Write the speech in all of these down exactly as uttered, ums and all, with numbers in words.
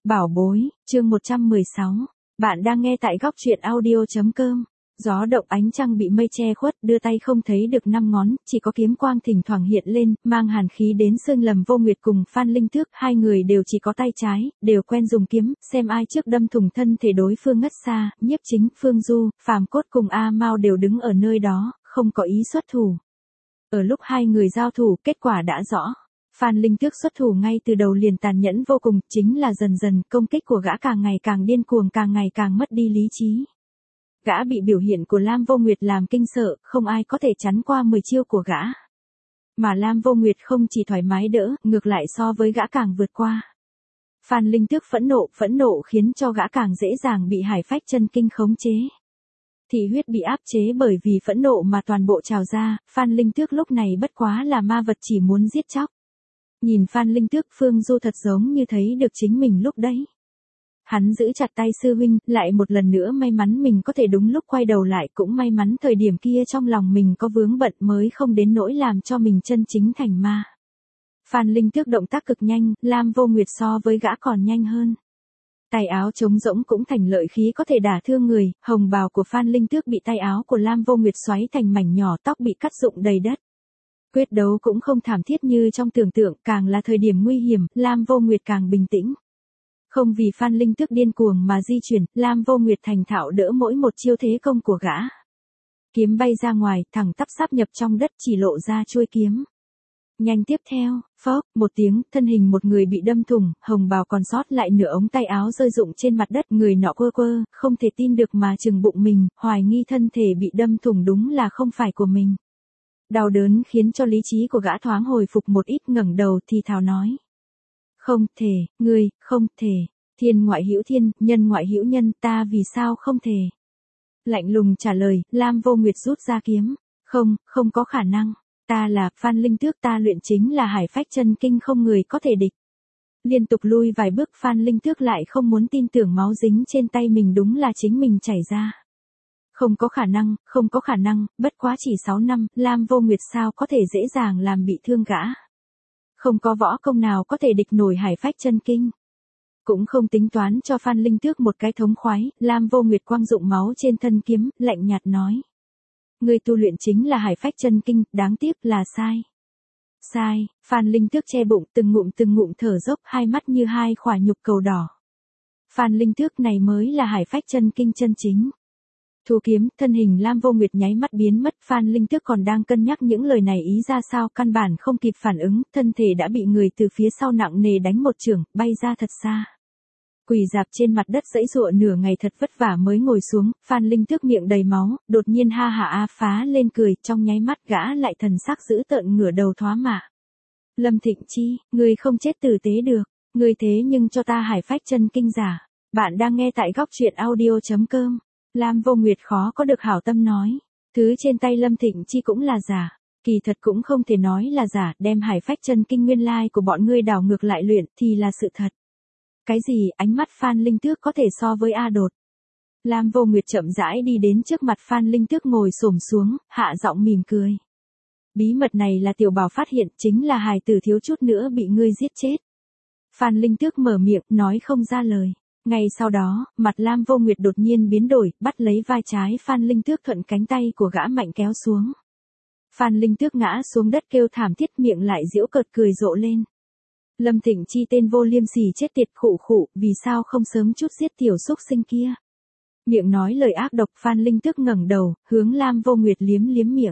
Bảo bối, chương một trăm mười sáu. Bạn đang nghe tại góc truyện audio.com. Gió động ánh trăng bị mây che khuất, đưa tay không thấy được năm ngón, chỉ có kiếm quang thỉnh thoảng hiện lên, mang hàn khí đến xương Lâm Vô Nguyệt cùng Phan Linh Tước, hai người đều chỉ có tay trái, đều quen dùng kiếm, xem ai trước đâm thủng thân thể đối phương ngất xa, Nhiếp Chính, Phương Du, Phàm Cốt cùng A Mao đều đứng ở nơi đó, không có ý xuất thủ. Ở lúc hai người giao thủ, kết quả đã rõ. Phan Linh Tước xuất thủ ngay từ đầu liền tàn nhẫn vô cùng, chính là dần dần công kích của gã càng ngày càng điên cuồng, càng ngày càng mất đi lý trí. Gã bị biểu hiện của Lam Vô Nguyệt làm kinh sợ, không ai có thể chắn qua mười chiêu của gã. Mà Lam Vô Nguyệt không chỉ thoải mái đỡ, ngược lại so với gã càng vượt qua. Phan Linh Tước phẫn nộ, phẫn nộ khiến cho gã càng dễ dàng bị hải phách chân kinh khống chế. Thị huyết bị áp chế bởi vì phẫn nộ mà toàn bộ trào ra, Phan Linh Tước lúc này bất quá là ma vật chỉ muốn giết chóc. Nhìn Phan Linh Tước, Phương Du thật giống như thấy được chính mình lúc đấy. Hắn giữ chặt tay sư huynh, lại một lần nữa may mắn mình có thể đúng lúc quay đầu lại, cũng may mắn thời điểm kia trong lòng mình có vướng bận mới không đến nỗi làm cho mình chân chính thành ma. Phan Linh Tước động tác cực nhanh, Lam Vô Nguyệt so với gã còn nhanh hơn. Tay áo trống rỗng cũng thành lợi khí có thể đả thương người, hồng bào của Phan Linh Tước bị tay áo của Lam Vô Nguyệt xoáy thành mảnh nhỏ, tóc bị cắt rụng đầy đất. Quyết đấu cũng không thảm thiết như trong tưởng tượng, càng là thời điểm nguy hiểm, Lam Vô Nguyệt càng bình tĩnh. Không vì Phan Linh Tước điên cuồng mà di chuyển, Lam Vô Nguyệt thành thạo đỡ mỗi một chiêu thế công của gã. Kiếm bay ra ngoài, thẳng tắp sáp nhập trong đất, chỉ lộ ra chuôi kiếm. Nhanh tiếp theo, phốc, một tiếng, thân hình một người bị đâm thủng, hồng bào còn sót lại nửa ống tay áo rơi rụng trên mặt đất, người nọ quơ quơ, không thể tin được mà trừng bụng mình, hoài nghi thân thể bị đâm thủng đúng là không phải của mình. Đau đớn khiến cho lý trí của gã thoáng hồi phục một ít, ngẩng đầu thì thào nói. Không thể, ngươi, không thể, thiên ngoại hữu thiên, nhân ngoại hữu nhân, ta vì sao không thể? Lạnh lùng trả lời, Lam Vô Nguyệt rút ra kiếm. Không, không có khả năng, ta là Phan Linh Tước, ta luyện chính là hải phách chân kinh, không người có thể địch. Liên tục lui vài bước, Phan Linh Tước lại không muốn tin tưởng máu dính trên tay mình đúng là chính mình chảy ra. Không có khả năng, không có khả năng, bất quá chỉ sáu năm, Lam Vô Nguyệt sao có thể dễ dàng làm bị thương gã. Không có võ công nào có thể địch nổi hải phách chân kinh. Cũng không tính toán cho Phan Linh Tước một cái thống khoái, Lam Vô Nguyệt quang dụng máu trên thân kiếm, lạnh nhạt nói. Ngươi tu luyện chính là hải phách chân kinh, đáng tiếc là sai. Sai, Phan Linh Tước che bụng, từng ngụm từng ngụm thở dốc, hai mắt như hai khỏa nhục cầu đỏ. Phan Linh Tước này mới là hải phách chân kinh chân chính. Thu kiếm, thân hình Lam Vô Nguyệt nháy mắt biến mất, Phan Linh Tước còn đang cân nhắc những lời này ý ra sao, căn bản không kịp phản ứng, thân thể đã bị người từ phía sau nặng nề đánh một chưởng, bay ra thật xa. Quỳ dạp trên mặt đất giãy giụa nửa ngày thật vất vả mới ngồi xuống, Phan Linh Tước miệng đầy máu, đột nhiên ha hả a phá lên cười, trong nháy mắt gã lại thần sắc dữ tợn ngửa đầu thoá mạ. Lâm Thịnh Chi, ngươi không chết tử tế được, ngươi thế nhưng cho ta hải phách chân kinh giả. Bạn đang nghe tại góc truyện audio.com. Lam Vô Nguyệt khó có được hảo tâm nói, thứ trên tay Lâm Thịnh Chi cũng là giả, kỳ thật cũng không thể nói là giả, đem hải phách chân kinh nguyên lai của bọn ngươi đảo ngược lại luyện thì là sự thật. Cái gì? Ánh mắt Phan Linh Tước có thể so với A Đột. Lam Vô Nguyệt chậm rãi đi đến trước mặt Phan Linh Tước, ngồi xổm xuống, hạ giọng mỉm cười. Bí mật này là tiểu bảo phát hiện, chính là hài tử thiếu chút nữa bị ngươi giết chết. Phan Linh Tước mở miệng, nói không ra lời. Ngay sau đó, mặt Lam Vô Nguyệt đột nhiên biến đổi, bắt lấy vai trái Phan Linh Tước, thuận cánh tay của gã mạnh kéo xuống. Phan Linh Tước ngã xuống đất kêu thảm thiết, miệng lại giễu cợt cười rộ lên. Lâm Thịnh Chi tên vô liêm sỉ chết tiệt, khụ khụ, vì sao không sớm chút giết tiểu xúc sinh kia. Miệng nói lời ác độc, Phan Linh Tước ngẩng đầu, hướng Lam Vô Nguyệt liếm liếm miệng.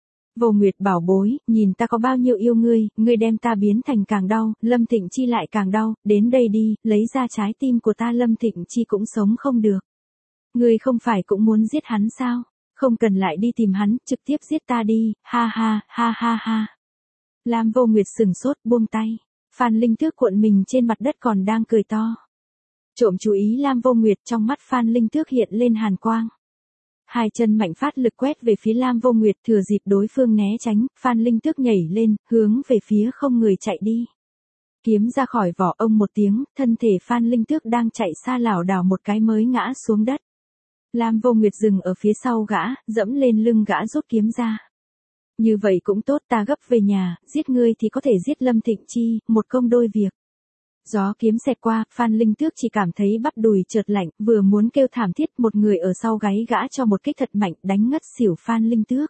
Vô Nguyệt bảo bối, nhìn ta có bao nhiêu yêu ngươi, ngươi đem ta biến thành càng đau, Lâm Thịnh Chi lại càng đau, đến đây đi, lấy ra trái tim của ta, Lâm Thịnh Chi cũng sống không được. Ngươi không phải cũng muốn giết hắn sao, không cần lại đi tìm hắn, trực tiếp giết ta đi, ha ha, ha ha ha. Lam Vô Nguyệt sừng sốt, buông tay, Phan Linh Tước cuộn mình trên mặt đất còn đang cười to. Trộm chú ý Lam Vô Nguyệt, trong mắt Phan Linh Tước hiện lên hàn quang. Hai chân mạnh phát lực quét về phía Lam Vô Nguyệt, thừa dịp đối phương né tránh, Phan Linh Tước nhảy lên, hướng về phía không người chạy đi. Kiếm ra khỏi vỏ, ông một tiếng, thân thể Phan Linh Tước đang chạy xa lảo đảo một cái mới ngã xuống đất. Lam Vô Nguyệt dừng ở phía sau gã, dẫm lên lưng gã rút kiếm ra. Như vậy cũng tốt, ta gấp về nhà, giết ngươi thì có thể giết Lâm Thịnh Chi, một công đôi việc. Gió kiếm xẹt qua, Phan Linh Tước chỉ cảm thấy bắp đùi chợt lạnh, vừa muốn kêu thảm thiết, một người ở sau gáy gã cho một kích thật mạnh, đánh ngất xỉu Phan Linh Tước.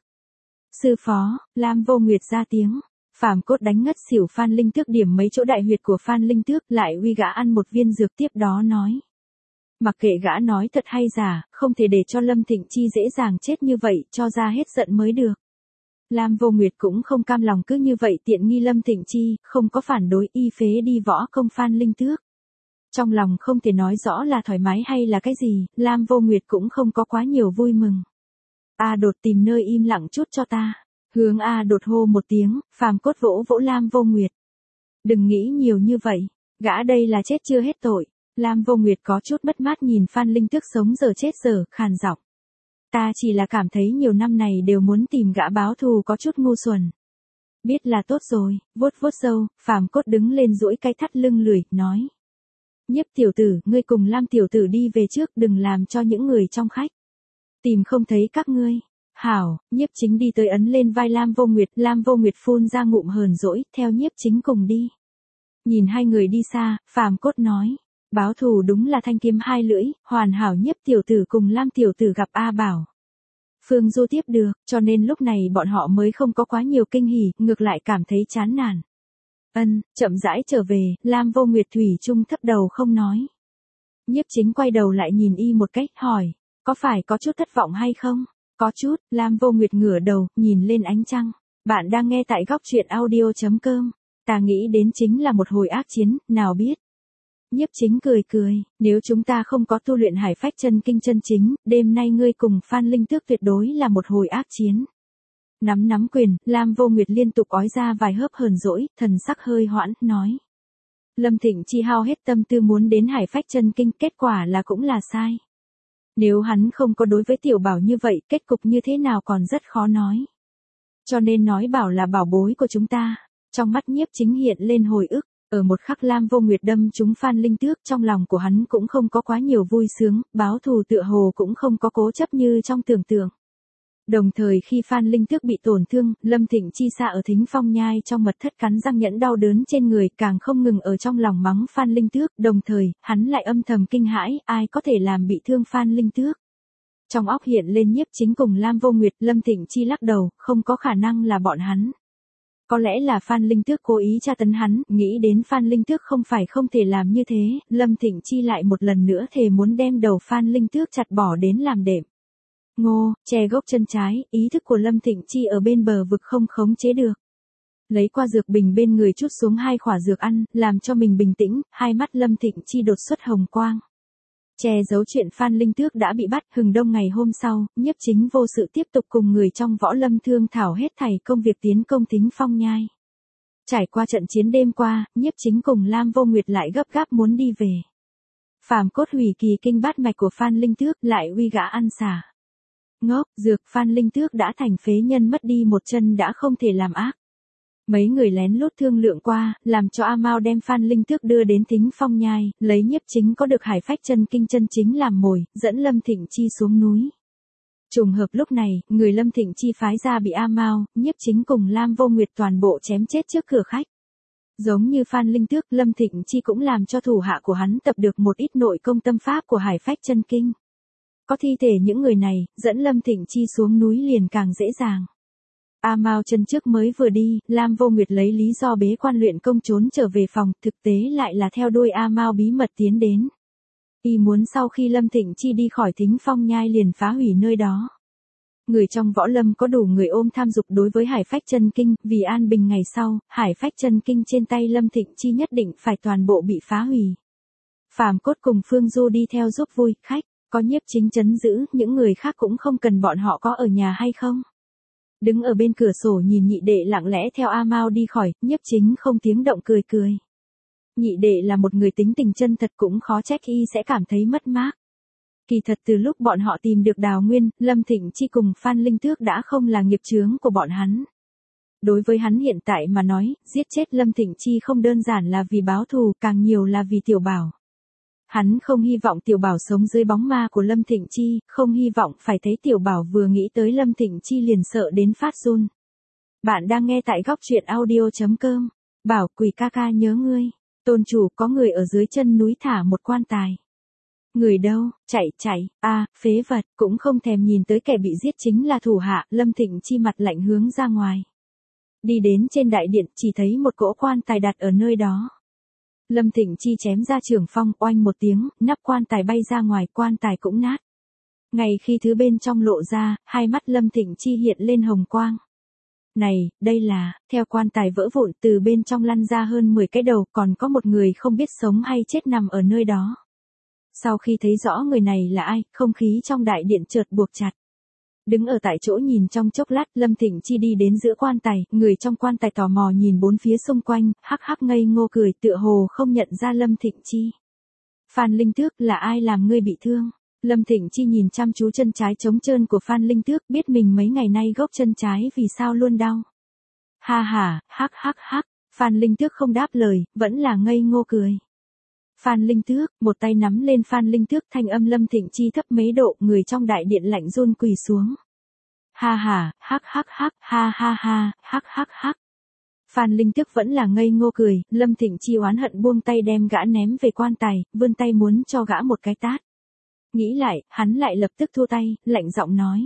Sư phó, Lam Vô Nguyệt ra tiếng. Phàm Cốt đánh ngất xỉu Phan Linh Tước, điểm mấy chỗ đại huyệt của Phan Linh Tước, lại uy gã ăn một viên dược, tiếp đó nói. Mặc kệ gã nói thật hay giả, không thể để cho Lâm Thịnh Chi dễ dàng chết như vậy, cho ra hết giận mới được. Lam Vô Nguyệt cũng không cam lòng cứ như vậy tiện nghi Lâm Thịnh Chi, không có phản đối, y phế đi võ công Phan Linh Tước. Trong lòng không thể nói rõ là thoải mái hay là cái gì, Lam Vô Nguyệt cũng không có quá nhiều vui mừng. A Đột, tìm nơi im lặng chút cho ta. Hướng A Đột hô một tiếng, Phàm Cốt vỗ vỗ Lam Vô Nguyệt. Đừng nghĩ nhiều như vậy, gã đây là chết chưa hết tội. Lam Vô Nguyệt có chút mất mát nhìn Phan Linh Tước sống giờ chết giờ, khàn giọng. Ta chỉ là cảm thấy nhiều năm này đều muốn tìm gã báo thù có chút ngu xuẩn. Biết là tốt rồi, vuốt vuốt râu, Phàm Cốt đứng lên duỗi cái thắt lưng lười, nói. Nhiếp tiểu tử, ngươi cùng Lam tiểu tử đi về trước, đừng làm cho những người trong khách tìm không thấy các ngươi. Hảo, Nhiếp Chính đi tới ấn lên vai Lam Vô Nguyệt, Lam Vô Nguyệt phun ra ngụm hờn dỗi, theo Nhiếp Chính cùng đi. Nhìn hai người đi xa, Phàm Cốt nói. Báo thù đúng là thanh kiếm hai lưỡi, hoàn hảo. Nhiếp tiểu tử cùng Lam tiểu tử gặp A Bảo. Phương Du tiếp được, cho nên lúc này bọn họ mới không có quá nhiều kinh hỉ, ngược lại cảm thấy chán nản. Ân, chậm rãi trở về, Lam Vô Nguyệt thủy chung thấp đầu không nói. Nhiếp Chính quay đầu lại nhìn y một cách, hỏi, có phải có chút thất vọng hay không? Có chút, Lam Vô Nguyệt ngửa đầu, nhìn lên ánh trăng. Bạn đang nghe tại góc truyện audio chấm com. Ta nghĩ đến chính là một hồi ác chiến, nào biết. Nhiếp Chính cười cười, nếu chúng ta không có tu luyện Hải Phách Chân Kinh chân chính, đêm nay ngươi cùng Phan Linh Tước tuyệt đối là một hồi ác chiến. Nắm nắm quyền, Lam Vô Nguyệt liên tục ói ra vài hớp hờn dỗi, thần sắc hơi hoãn, nói. Lâm Thịnh Chi hao hết tâm tư muốn đến Hải Phách Chân Kinh, kết quả là cũng là sai. Nếu hắn không có đối với Tiểu Bảo như vậy, kết cục như thế nào còn rất khó nói. Cho nên nói Bảo là bảo bối của chúng ta. Trong mắt Nhiếp Chính hiện lên hồi ức. Ở một khắc Lam Vô Nguyệt đâm trúng Phan Linh Tước, trong lòng của hắn cũng không có quá nhiều vui sướng, báo thù tựa hồ cũng không có cố chấp như trong tưởng tượng. Đồng thời khi Phan Linh Tước bị tổn thương, Lâm Thịnh Chi xa ở Thính Phong Nhai trong mật thất cắn răng nhẫn đau đớn trên người, càng không ngừng ở trong lòng mắng Phan Linh Tước, đồng thời, hắn lại âm thầm kinh hãi, ai có thể làm bị thương Phan Linh Tước. Trong óc hiện lên Nhiếp Chính cùng Lam Vô Nguyệt, Lâm Thịnh Chi lắc đầu, không có khả năng là bọn hắn. Có lẽ là Phan Linh Tước cố ý tra tấn hắn, nghĩ đến Phan Linh Tước không phải không thể làm như thế, Lâm Thịnh Chi lại một lần nữa thề muốn đem đầu Phan Linh Tước chặt bỏ đến làm đệm. Ngô, che gốc chân trái, ý thức của Lâm Thịnh Chi ở bên bờ vực không khống chế được. Lấy qua dược bình bên người chút xuống hai khỏa dược ăn, làm cho mình bình tĩnh, hai mắt Lâm Thịnh Chi đột xuất hồng quang. Che giấu chuyện Phan Linh Tước đã bị bắt, hừng đông ngày hôm sau, Nhiếp Chính vô sự tiếp tục cùng người trong võ lâm thương thảo hết thảy công việc tiến công Thính Phong Nhai. Trải qua trận chiến đêm qua, Nhiếp Chính cùng Lam Vô Nguyệt lại gấp gáp muốn đi về. Phàm Cốt hủy kỳ kinh bát mạch của Phan Linh Tước, lại uy gã ăn xả. Ngốc, dược Phan Linh Tước đã thành phế nhân, mất đi một chân đã không thể làm ác. Mấy người lén lút thương lượng qua, làm cho A Mao đem Phan Linh Tước đưa đến Thính Phong Nhai, lấy Nhiếp Chính có được Hải Phách Chân Kinh chân chính làm mồi, dẫn Lâm Thịnh Chi xuống núi. Trùng hợp lúc này, người Lâm Thịnh Chi phái ra bị A Mao, Nhiếp Chính cùng Lam Vô Nguyệt toàn bộ chém chết trước cửa khách. Giống như Phan Linh Tước, Lâm Thịnh Chi cũng làm cho thủ hạ của hắn tập được một ít nội công tâm pháp của Hải Phách Chân Kinh. Có thi thể những người này, dẫn Lâm Thịnh Chi xuống núi liền càng dễ dàng. A Mao chân trước mới vừa đi, Lam Vô Nguyệt lấy lý do bế quan luyện công trốn trở về phòng, thực tế lại là theo đuôi A Mao bí mật tiến đến. Y muốn sau khi Lâm Thịnh Chi đi khỏi Thính Phong Nhai liền phá hủy nơi đó. Người trong võ lâm có đủ người ôm tham dục đối với Hải Phách Chân Kinh, vì an bình ngày sau, Hải Phách Chân Kinh trên tay Lâm Thịnh Chi nhất định phải toàn bộ bị phá hủy. Phàm Cốt cùng Phương Du đi theo giúp vui khách, có Nhiếp Chính trấn giữ, những người khác cũng không cần bọn họ có ở nhà hay không. Đứng ở bên cửa sổ nhìn nhị đệ lặng lẽ theo A Mao đi khỏi, Nhiếp Chính không tiếng động cười cười. Nhị đệ là một người tính tình chân thật, cũng khó trách y sẽ cảm thấy mất mát. Kỳ thật từ lúc bọn họ tìm được Đào Nguyên, Lâm Thịnh Chi cùng Phan Linh Tước đã không là nghiệp chướng của bọn hắn. Đối với hắn hiện tại mà nói, giết chết Lâm Thịnh Chi không đơn giản là vì báo thù, càng nhiều là vì Tiểu Bảo. Hắn không hy vọng Tiểu Bảo sống dưới bóng ma của Lâm Thịnh Chi, không hy vọng phải thấy Tiểu Bảo vừa nghĩ tới Lâm Thịnh Chi liền sợ đến phát run. Bạn đang nghe tại góc truyện audio chấm com. Bảo, quỷ ca ca nhớ ngươi. Tôn chủ, có người ở dưới chân núi thả một quan tài. Người đâu, chạy chạy, a à, phế vật, cũng không thèm nhìn tới kẻ bị giết chính là thủ hạ, Lâm Thịnh Chi mặt lạnh hướng ra ngoài. Đi đến trên đại điện, chỉ thấy một cỗ quan tài đặt ở nơi đó. Lâm Thịnh Chi chém ra trường phong, oanh một tiếng, nắp quan tài bay ra ngoài, quan tài cũng nát. Ngay khi thứ bên trong lộ ra, hai mắt Lâm Thịnh Chi hiện lên hồng quang. Này, đây là, theo quan tài vỡ vụn từ bên trong lăn ra hơn mười cái đầu, còn có một người không biết sống hay chết nằm ở nơi đó. Sau khi thấy rõ người này là ai, không khí trong đại điện chợt buộc chặt. Đứng ở tại chỗ nhìn trong chốc lát, Lâm Thịnh Chi đi đến giữa quan tài, người trong quan tài tò mò nhìn bốn phía xung quanh, hắc hắc ngây ngô cười, tựa hồ không nhận ra Lâm Thịnh Chi. Phan Linh Tước, là ai làm ngươi bị thương? Lâm Thịnh Chi nhìn chăm chú chân trái trống trơn của Phan Linh Tước, biết mình mấy ngày nay gốc chân trái vì sao luôn đau. Ha ha, hắc hắc hắc, Phan Linh Tước không đáp lời, vẫn là ngây ngô cười. Phan Linh Tước, một tay nắm lên Phan Linh Tước, thanh âm Lâm Thịnh Chi thấp mấy độ, người trong đại điện lạnh run quỳ xuống. Ha ha, hắc hắc hắc, ha ha ha, hắc hắc hắc. Phan Linh Tước vẫn là ngây ngô cười, Lâm Thịnh Chi oán hận buông tay đem gã ném về quan tài, vươn tay muốn cho gã một cái tát. Nghĩ lại, hắn lại lập tức thua tay, lạnh giọng nói.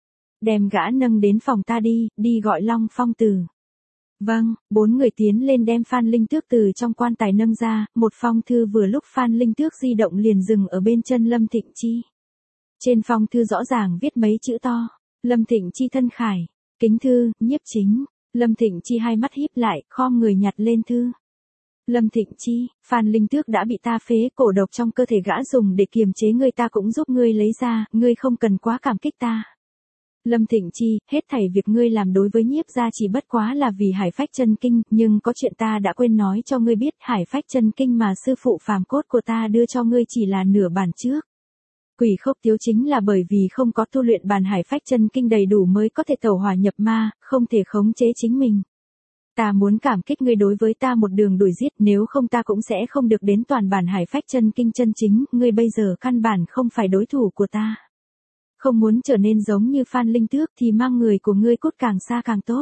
Đem gã nâng đến phòng ta đi, đi gọi Long Phong từ. Vâng, bốn người tiến lên đem Phan Linh Tước từ trong quan tài nâng ra, một phong thư vừa lúc Phan Linh Tước di động liền dừng ở bên chân Lâm Thịnh Chi. Trên phong thư rõ ràng viết mấy chữ to, Lâm Thịnh Chi thân khải, kính thư, nhiếp chính. Lâm Thịnh Chi hai mắt híp lại, khom người nhặt lên thư. Lâm Thịnh Chi, Phan Linh Tước đã bị ta phế, cổ độc trong cơ thể gã dùng để kiềm chế ngươi, ta cũng giúp ngươi lấy ra, ngươi không cần quá cảm kích ta. Lâm Thịnh Chi, hết thảy việc ngươi làm đối với nhiếp gia chỉ bất quá là vì Hải Phách Chân Kinh, nhưng có chuyện ta đã quên nói cho ngươi biết, Hải Phách Chân Kinh mà sư phụ phàm cốt của ta đưa cho ngươi chỉ là nửa bản trước. Quỷ Khốc Tiếu chính là bởi vì không có tu luyện bản Hải Phách Chân Kinh đầy đủ mới có thể tẩu hỏa nhập ma, không thể khống chế chính mình. Ta muốn cảm kích ngươi đối với ta một đường đuổi giết, nếu không ta cũng sẽ không được đến toàn bản Hải Phách Chân Kinh chân chính, ngươi bây giờ căn bản không phải đối thủ của ta. Không muốn trở nên giống như Phan Linh Tước thì mang người của ngươi cút càng xa càng tốt.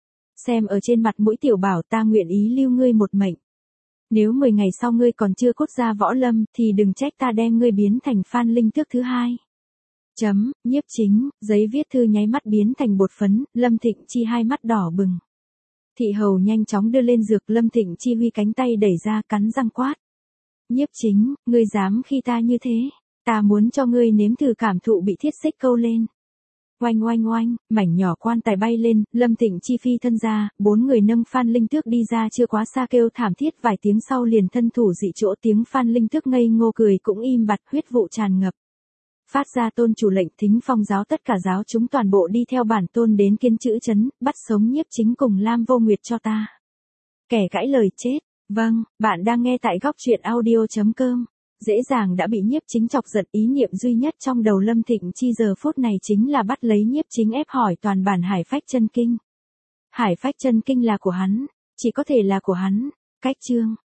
Xem ở trên mặt mũi tiểu bảo, ta nguyện ý lưu ngươi một mệnh. Nếu mười ngày sau ngươi còn chưa cút ra võ lâm thì đừng trách ta đem ngươi biến thành Phan Linh Tước thứ hai. Chấm, nhiếp chính, giấy viết thư nháy mắt biến thành bột phấn, Lâm Thịnh Chi hai mắt đỏ bừng. Thị hầu nhanh chóng đưa lên dược, Lâm Thịnh Chi huy cánh tay đẩy ra, cắn răng quát. Nhiếp chính, ngươi dám khi ta như thế, ta muốn cho ngươi nếm thử cảm thụ bị thiết xích câu lên. Oanh oanh oanh, mảnh nhỏ quan tài bay lên, Lâm Thịnh Chi phi thân ra, bốn người nâng Phan Linh Tước đi ra chưa quá xa kêu thảm thiết, vài tiếng sau liền thân thủ dị chỗ, tiếng Phan Linh Tước ngây ngô cười cũng im bặt, huyết vụ tràn ngập. Phát ra tôn chủ lệnh, thính phong giáo tất cả giáo chúng toàn bộ đi theo bản tôn đến Kiên Chữ trấn, bắt sống nhiếp chính cùng Lam Vô Nguyệt cho ta. Kẻ cãi lời chết. Vâng, bạn đang nghe tại góc truyện audio chấm com. Dễ dàng đã bị nhiếp chính chọc giận, ý niệm duy nhất trong đầu Lâm Thịnh Chi giờ phút này chính là bắt lấy nhiếp chính ép hỏi toàn bản Hải Phách Chân Kinh. Hải Phách Chân Kinh là của hắn, chỉ có thể là của hắn. Cách chương.